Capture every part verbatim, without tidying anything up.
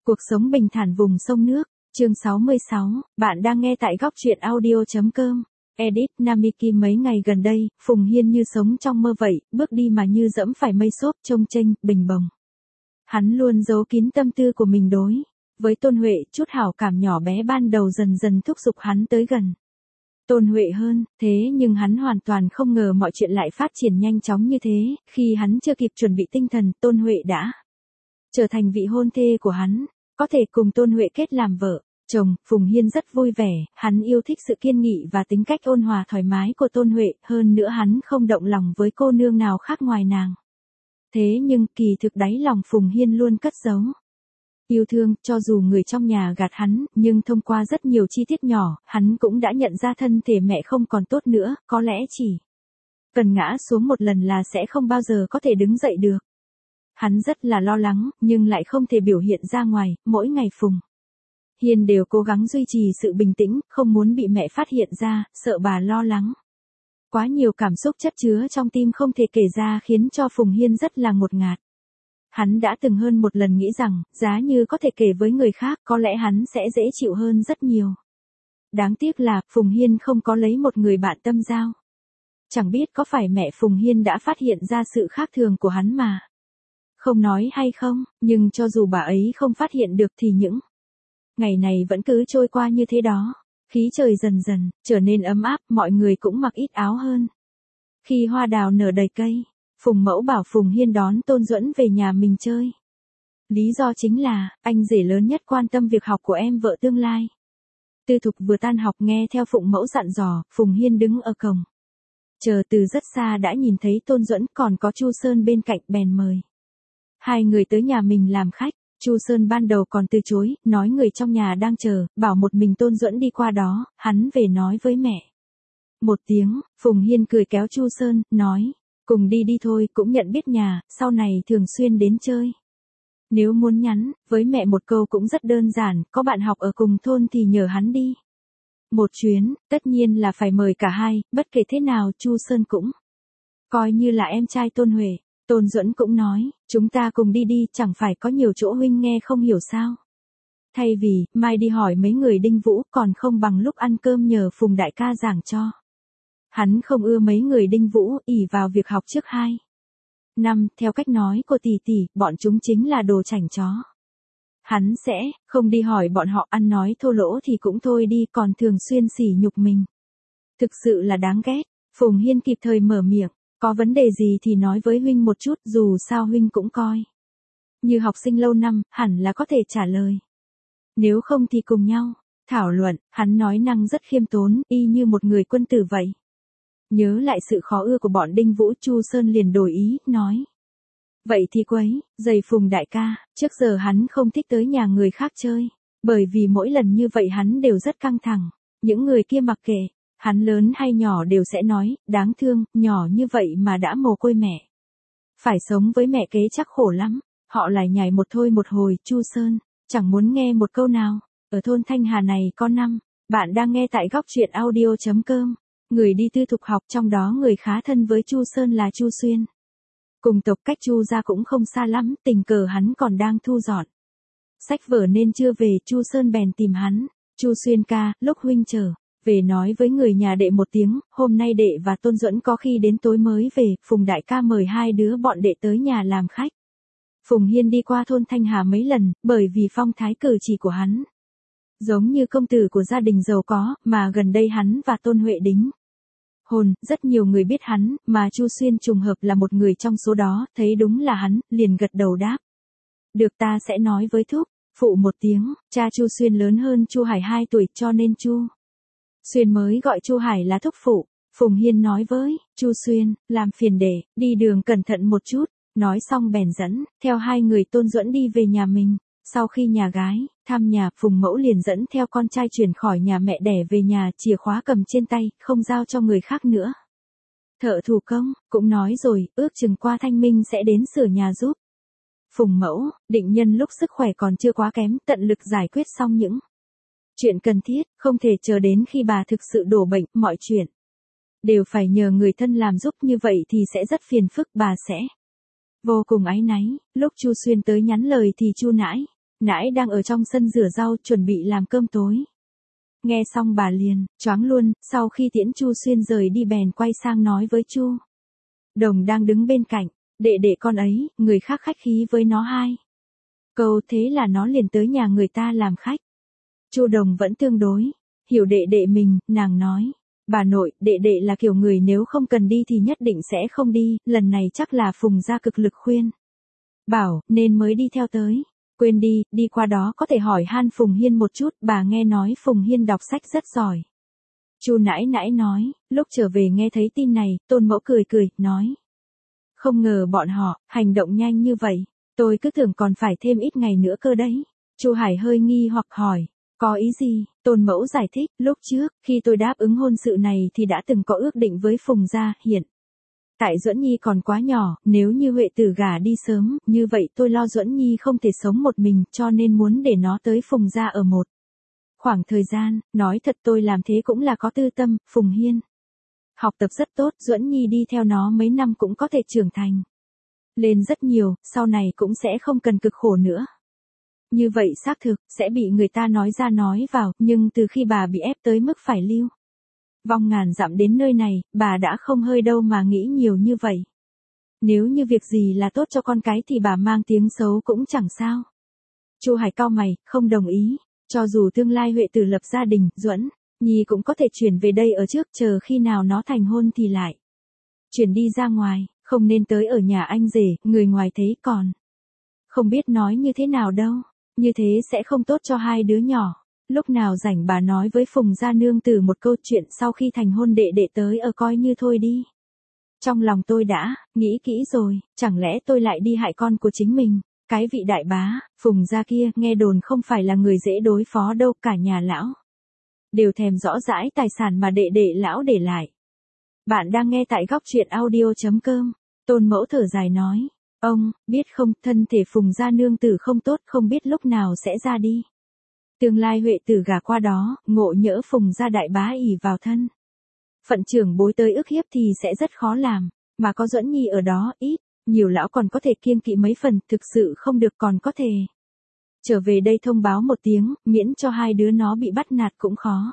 Cuộc sống bình thản vùng sông nước, chương sáu mươi sáu, bạn đang nghe tại góc truyện audio.com. Edit Namiki mấy ngày gần đây, Phùng Hiên như sống trong mơ vậy, bước đi mà như dẫm phải mây xốp trông chênh, bình bồng. Hắn luôn giấu kín tâm tư của mình đối với Tôn Huệ, chút hảo cảm nhỏ bé ban đầu dần dần thúc giục hắn tới gần Tôn Huệ hơn, thế nhưng hắn hoàn toàn không ngờ mọi chuyện lại phát triển nhanh chóng như thế, khi hắn chưa kịp chuẩn bị tinh thần, Tôn Huệ đã trở thành vị hôn thê của hắn, có thể cùng Tôn Huệ kết làm vợ. Chồng, Phùng Hiên rất vui vẻ, hắn yêu thích sự kiên nghị và tính cách ôn hòa thoải mái của Tôn Huệ, hơn nữa hắn không động lòng với cô nương nào khác ngoài nàng. Thế nhưng kỳ thực đáy lòng Phùng Hiên luôn cất giấu yêu thương, cho dù người trong nhà gạt hắn, nhưng thông qua rất nhiều chi tiết nhỏ, hắn cũng đã nhận ra thân thể mẹ không còn tốt nữa, có lẽ chỉ cần ngã xuống một lần là sẽ không bao giờ có thể đứng dậy được. Hắn rất là lo lắng, nhưng lại không thể biểu hiện ra ngoài, mỗi ngày Phùng Hiên đều cố gắng duy trì sự bình tĩnh, không muốn bị mẹ phát hiện ra, sợ bà lo lắng. Quá nhiều cảm xúc chất chứa trong tim không thể kể ra khiến cho Phùng Hiên rất là ngột ngạt. Hắn đã từng hơn một lần nghĩ rằng, giá như có thể kể với người khác, có lẽ hắn sẽ dễ chịu hơn rất nhiều. Đáng tiếc là, Phùng Hiên không có lấy một người bạn tâm giao. Chẳng biết có phải mẹ Phùng Hiên đã phát hiện ra sự khác thường của hắn mà không nói hay không, nhưng cho dù bà ấy không phát hiện được thì những ngày này vẫn cứ trôi qua như thế đó. Khí trời dần dần trở nên ấm áp, mọi người cũng mặc ít áo hơn. Khi hoa đào nở đầy cây, Phùng Mẫu bảo Phùng Hiên đón Tôn Duẫn về nhà mình chơi. Lý do chính là, anh rể lớn nhất quan tâm việc học của em vợ tương lai. Tư Thục vừa tan học nghe theo Phùng Mẫu dặn dò, Phùng Hiên đứng ở cổng chờ từ rất xa đã nhìn thấy Tôn Duẫn, còn có Chu Sơn bên cạnh, bèn mời hai người tới nhà mình làm khách. Chu Sơn ban đầu còn từ chối, nói người trong nhà đang chờ, bảo một mình Tôn Duẫn đi qua đó, hắn về nói với mẹ một tiếng. Phùng Hiên cười kéo Chu Sơn, nói, cùng đi đi thôi, cũng nhận biết nhà, sau này thường xuyên đến chơi. Nếu muốn nhắn với mẹ một câu cũng rất đơn giản, có bạn học ở cùng thôn thì nhờ hắn đi một chuyến, tất nhiên là phải mời cả hai, bất kể thế nào Chu Sơn cũng coi như là em trai Tôn Huệ. Tôn Duẫn cũng nói, chúng ta cùng đi đi, chẳng phải có nhiều chỗ huynh nghe không hiểu sao. Thay vì, mai đi hỏi mấy người Đinh Vũ, còn không bằng lúc ăn cơm nhờ Phùng đại ca giảng cho. Hắn không ưa mấy người Đinh Vũ, ỷ vào việc học trước hai năm, theo cách nói của tỷ tỷ, bọn chúng chính là đồ chảnh chó. Hắn sẽ không đi hỏi bọn họ, ăn nói thô lỗ thì cũng thôi đi, còn thường xuyên sỉ nhục mình. Thực sự là đáng ghét. Phùng Hiên kịp thời mở miệng. Có vấn đề gì thì nói với huynh một chút, dù sao huynh cũng coi như học sinh lâu năm, hẳn là có thể trả lời. Nếu không thì cùng nhau thảo luận. Hắn nói năng rất khiêm tốn, y như một người quân tử vậy. Nhớ lại sự khó ưa của bọn Đinh Vũ, Chu Sơn liền đổi ý, nói, vậy thì quấy giày Phùng đại ca. Trước giờ hắn không thích tới nhà người khác chơi, bởi vì mỗi lần như vậy hắn đều rất căng thẳng. Những người kia mặc kệ hắn lớn hay nhỏ đều sẽ nói, đáng thương, nhỏ như vậy mà đã mồ côi mẹ. Phải sống với mẹ kế chắc khổ lắm. Họ lại nhảy một thôi một hồi, Chu Sơn chẳng muốn nghe một câu nào. Ở thôn Thanh Hà này có năm, bạn đang nghe tại góc truyện audio.com. Người đi tư thục học, trong đó người khá thân với Chu Sơn là Chu Xuyên. Cùng tộc cách Chu ra cũng không xa lắm, tình cờ hắn còn đang thu dọn sách vở nên chưa về, Chu Sơn bèn tìm hắn. Chu Xuyên ca, lúc huynh chờ về nói với người nhà đệ một tiếng, hôm nay đệ và Tôn Duẫn có khi đến tối mới về, Phùng đại ca mời hai đứa bọn đệ tới nhà làm khách. Phùng Hiên đi qua thôn Thanh Hà mấy lần, bởi vì phong thái cử chỉ của hắn giống như công tử của gia đình giàu có, mà gần đây hắn và Tôn Huệ đính hôn, rất nhiều người biết hắn, mà Chu Xuyên trùng hợp là một người trong số đó, thấy đúng là hắn, liền gật đầu đáp. Được, ta sẽ nói với thúc phụ một tiếng. Cha Chu Xuyên lớn hơn Chu Hải hai tuổi, cho nên Chu Xuyên mới gọi Chu Hải là thúc phụ. Phùng Hiên nói với Chu Xuyên, làm phiền để đi đường cẩn thận một chút. Nói xong bèn dẫn theo hai người Tôn Duẫn đi về nhà mình. Sau khi nhà gái thăm nhà, Phùng Mẫu liền dẫn theo con trai chuyển khỏi nhà mẹ đẻ về nhà, chìa khóa cầm trên tay, không giao cho người khác nữa. Thợ thủ công cũng nói rồi, ước chừng qua Thanh Minh sẽ đến sửa nhà giúp Phùng Mẫu, định nhân lúc sức khỏe còn chưa quá kém, tận lực giải quyết xong những chuyện cần thiết, không thể chờ đến khi bà thực sự đổ bệnh, mọi chuyện đều phải nhờ người thân làm giúp, như vậy thì sẽ rất phiền phức, bà sẽ vô cùng áy náy. Lúc Chu Xuyên tới nhắn lời thì Chu nãi Nãi đang ở trong sân rửa rau chuẩn bị làm cơm tối. Nghe xong bà liền, choáng luôn, sau khi tiễn Chu Xuyên rời đi bèn quay sang nói với Chu Đồng đang đứng bên cạnh, đệ đệ con ấy, người khác khách khí với nó hai câu thế là nó liền tới nhà người ta làm khách. Chu Đồng vẫn tương đối hiểu đệ đệ mình, nàng nói, bà nội, đệ đệ là kiểu người nếu không cần đi thì nhất định sẽ không đi, lần này chắc là Phùng gia cực lực khuyên bảo, nên mới đi theo tới. Quên đi, đi qua đó có thể hỏi han Phùng Hiên một chút, bà nghe nói Phùng Hiên đọc sách rất giỏi. Chu nãi nãi nói, lúc trở về nghe thấy tin này, Tôn Mẫu cười cười, nói. Không ngờ bọn họ, hành động nhanh như vậy, tôi cứ tưởng còn phải thêm ít ngày nữa cơ đấy. Chu Hải hơi nghi hoặc hỏi, có ý gì? Tôn Mẫu giải thích, lúc trước, khi tôi đáp ứng hôn sự này thì đã từng có ước định với Phùng gia, hiện. Tại Duẫn Nhi còn quá nhỏ, nếu như Huệ Tử gả đi sớm, như vậy tôi lo Duẫn Nhi không thể sống một mình, cho nên muốn để nó tới Phùng gia ở một khoảng thời gian, nói thật tôi làm thế cũng là có tư tâm. Phùng Hiên học tập rất tốt, Duẫn Nhi đi theo nó mấy năm cũng có thể trưởng thành lên rất nhiều, sau này cũng sẽ không cần cực khổ nữa. Như vậy xác thực, sẽ bị người ta nói ra nói vào, nhưng từ khi bà bị ép tới mức phải lưu vong ngàn dặm đến nơi này, bà đã không hơi đâu mà nghĩ nhiều như vậy. Nếu như việc gì là tốt cho con cái thì bà mang tiếng xấu cũng chẳng sao. Chu Hải cau mày, không đồng ý, cho dù tương lai Huệ Tử lập gia đình, Duẫn Nhi cũng có thể chuyển về đây ở trước, chờ khi nào nó thành hôn thì lại chuyển đi ra ngoài, không nên tới ở nhà anh rể, người ngoài thấy còn không biết nói như thế nào đâu, như thế sẽ không tốt cho hai đứa nhỏ. Lúc nào rảnh bà nói với Phùng gia nương tử một câu chuyện sau khi thành hôn đệ đệ tới ở coi như thôi đi. Trong lòng tôi đã nghĩ kỹ rồi, chẳng lẽ tôi lại đi hại con của chính mình. Cái vị đại bá, Phùng gia kia, nghe đồn không phải là người dễ đối phó đâu, cả nhà lão đều thèm rõ rãi tài sản mà đệ đệ lão để lại. Bạn đang nghe tại góc truyện audio chấm com. Tôn Mẫu thở dài nói, ông biết không, thân thể Phùng gia nương tử không tốt, không biết lúc nào sẽ ra đi. Tương lai Huệ Tử gả qua đó, ngộ nhỡ Phùng gia đại bá ỷ vào thân phận trưởng bối tới ức hiếp thì sẽ rất khó làm, mà có Duẫn Nhi ở đó, ít nhiều lão còn có thể kiêng kỵ mấy phần, thực sự không được còn có thể trở về đây thông báo một tiếng, miễn cho hai đứa nó bị bắt nạt cũng khó.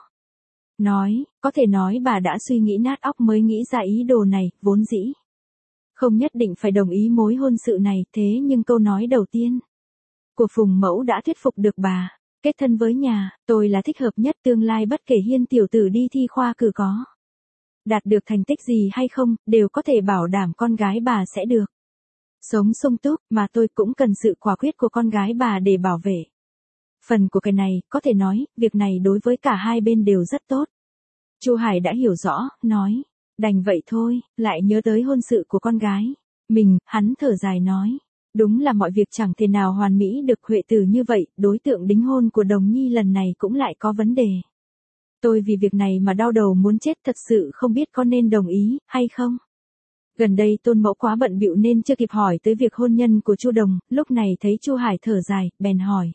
Nói, có thể nói bà đã suy nghĩ nát óc mới nghĩ ra ý đồ này, vốn dĩ không nhất định phải đồng ý mối hôn sự này, thế nhưng câu nói đầu tiên của Phùng Mẫu đã thuyết phục được bà. Kết thân với nhà, tôi là thích hợp nhất, tương lai bất kể Hiên tiểu tử đi thi khoa cử có đạt được thành tích gì hay không, đều có thể bảo đảm con gái bà sẽ được sống sung túc, mà tôi cũng cần sự quả quyết của con gái bà để bảo vệ. Phần của cái này, có thể nói, việc này đối với cả hai bên đều rất tốt. Chu Hải đã hiểu rõ, nói, đành vậy thôi, lại nhớ tới hôn sự của con gái mình, hắn thở dài nói. Đúng là mọi việc chẳng thể nào hoàn mỹ được. Huệ Tử như vậy, đối tượng đính hôn của Đồng Nhi lần này cũng lại có vấn đề. Tôi vì việc này mà đau đầu muốn chết, thật sự không biết có nên đồng ý, hay không. Gần đây Tôn Mẫu quá bận bịu nên chưa kịp hỏi tới việc hôn nhân của Chu Đồng, lúc này thấy Chu Hải thở dài, bèn hỏi.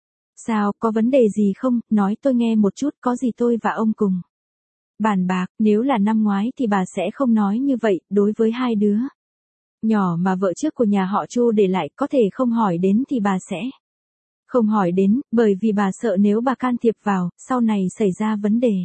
Sao, có vấn đề gì không, nói tôi nghe một chút, có gì tôi và ông cùng bàn bạc, nếu là năm ngoái thì bà sẽ không nói như vậy, đối với hai đứa nhỏ mà vợ trước của nhà họ Chu để lại, có thể không hỏi đến thì bà sẽ không hỏi đến, bởi vì bà sợ nếu bà can thiệp vào, sau này xảy ra vấn đề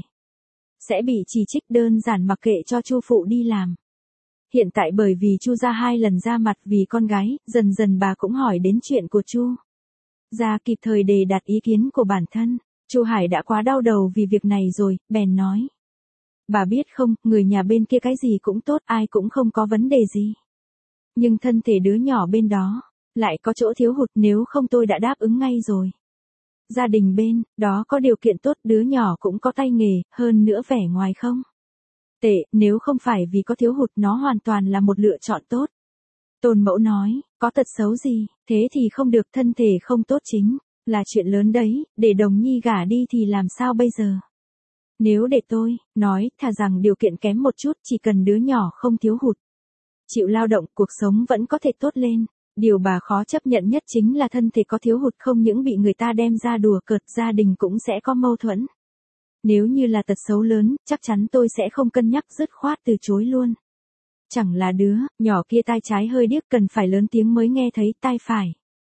sẽ bị chỉ trích, đơn giản mặc kệ cho Chu phụ đi làm. Hiện tại bởi vì Chu gia hai lần ra mặt vì con gái, dần dần bà cũng hỏi đến chuyện của Chu gia, kịp thời đề đặt ý kiến của bản thân. Chu Hải đã quá đau đầu vì việc này rồi, bèn nói. Bà biết không, người nhà bên kia cái gì cũng tốt, ai cũng không có vấn đề gì. Nhưng thân thể đứa nhỏ bên đó lại có chỗ thiếu hụt, nếu không tôi đã đáp ứng ngay rồi. Gia đình bên đó có điều kiện tốt, đứa nhỏ cũng có tay nghề, hơn nữa vẻ ngoài không tệ, nếu không phải vì có thiếu hụt nó hoàn toàn là một lựa chọn tốt. Tôn Mẫu nói, có tật xấu gì, thế thì không được, thân thể không tốt chính là chuyện lớn đấy, để Đồng Nhi gả đi thì làm sao bây giờ. Nếu để tôi nói, thà rằng điều kiện kém một chút, chỉ cần đứa nhỏ không thiếu hụt, chịu lao động, cuộc sống vẫn có thể tốt lên. Điều bà khó chấp nhận nhất chính là thân thể có thiếu hụt, không những bị người ta đem ra đùa cợt, gia đình cũng sẽ có mâu thuẫn. Nếu như là tật xấu lớn, chắc chắn tôi sẽ không cân nhắc, dứt khoát từ chối luôn. Chẳng là đứa nhỏ kia tai trái hơi điếc, cần phải lớn tiếng mới nghe thấy, tai phải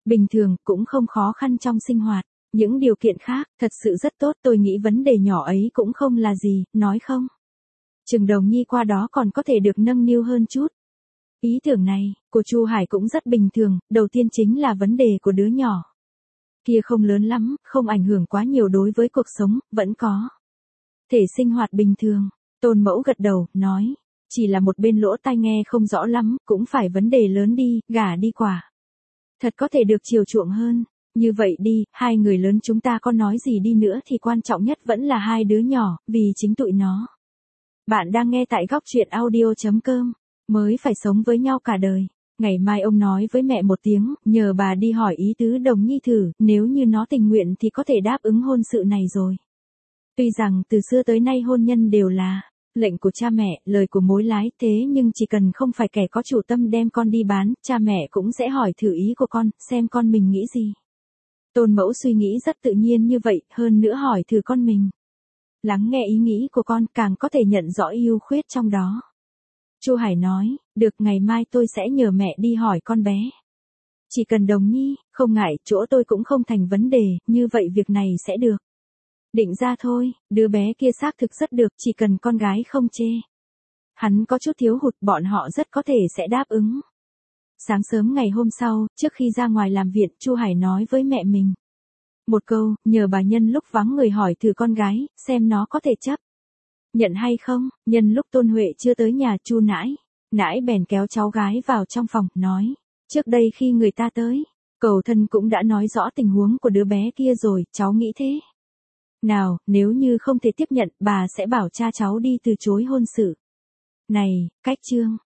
bình thường, cũng không khó khăn trong sinh hoạt. Những điều kiện khác, thật sự rất tốt, tôi nghĩ vấn đề nhỏ ấy cũng không là gì, nói không? Chừng Đồng Nhi qua đó còn có thể được nâng niu hơn chút. Ý tưởng này, của Chu Hải cũng rất bình thường, đầu tiên chính là vấn đề của đứa nhỏ. Kia không lớn lắm, không ảnh hưởng quá nhiều đối với cuộc sống, vẫn có thể sinh hoạt bình thường. Tôn Mẫu gật đầu, nói, chỉ là một bên lỗ tai nghe không rõ lắm, cũng phải vấn đề lớn đi, gả đi quả. Thật có thể được chiều chuộng hơn. Như vậy đi, hai người lớn chúng ta có nói gì đi nữa thì quan trọng nhất vẫn là hai đứa nhỏ, vì chính tụi nó. Bạn đang nghe tại góc truyện audio chấm com, mới phải sống với nhau cả đời. Ngày mai ông nói với mẹ một tiếng, nhờ bà đi hỏi ý tứ Đồng Nhi thử, nếu như nó tình nguyện thì có thể đáp ứng hôn sự này rồi. Tuy rằng từ xưa tới nay hôn nhân đều là lệnh của cha mẹ, lời của mối lái, thế nhưng chỉ cần không phải kẻ có chủ tâm đem con đi bán, cha mẹ cũng sẽ hỏi thử ý của con, xem con mình nghĩ gì. Tôn Mẫu suy nghĩ rất tự nhiên như vậy, hơn nữa hỏi thử con mình. Lắng nghe ý nghĩ của con, càng có thể nhận rõ ưu khuyết trong đó. Chu Hải nói, được, ngày mai tôi sẽ nhờ mẹ đi hỏi con bé. Chỉ cần Đồng Nhi, không ngại, chỗ tôi cũng không thành vấn đề, như vậy việc này sẽ được định ra thôi, đứa bé kia xác thực rất được, chỉ cần con gái không chê. Hắn có chút thiếu hụt, bọn họ rất có thể sẽ đáp ứng. Sáng sớm ngày hôm sau, trước khi ra ngoài làm viện, Chu Hải nói với mẹ mình một câu, nhờ bà nhân lúc vắng người hỏi thử con gái, xem nó có thể chấp nhận hay không. Nhân lúc Tôn Huệ chưa tới nhà, Chu nãi, nãi bèn kéo cháu gái vào trong phòng, nói, trước đây khi người ta tới, cầu thân cũng đã nói rõ tình huống của đứa bé kia rồi, cháu nghĩ thế nào, nếu như không thể tiếp nhận, bà sẽ bảo cha cháu đi từ chối hôn sự này. Cách chương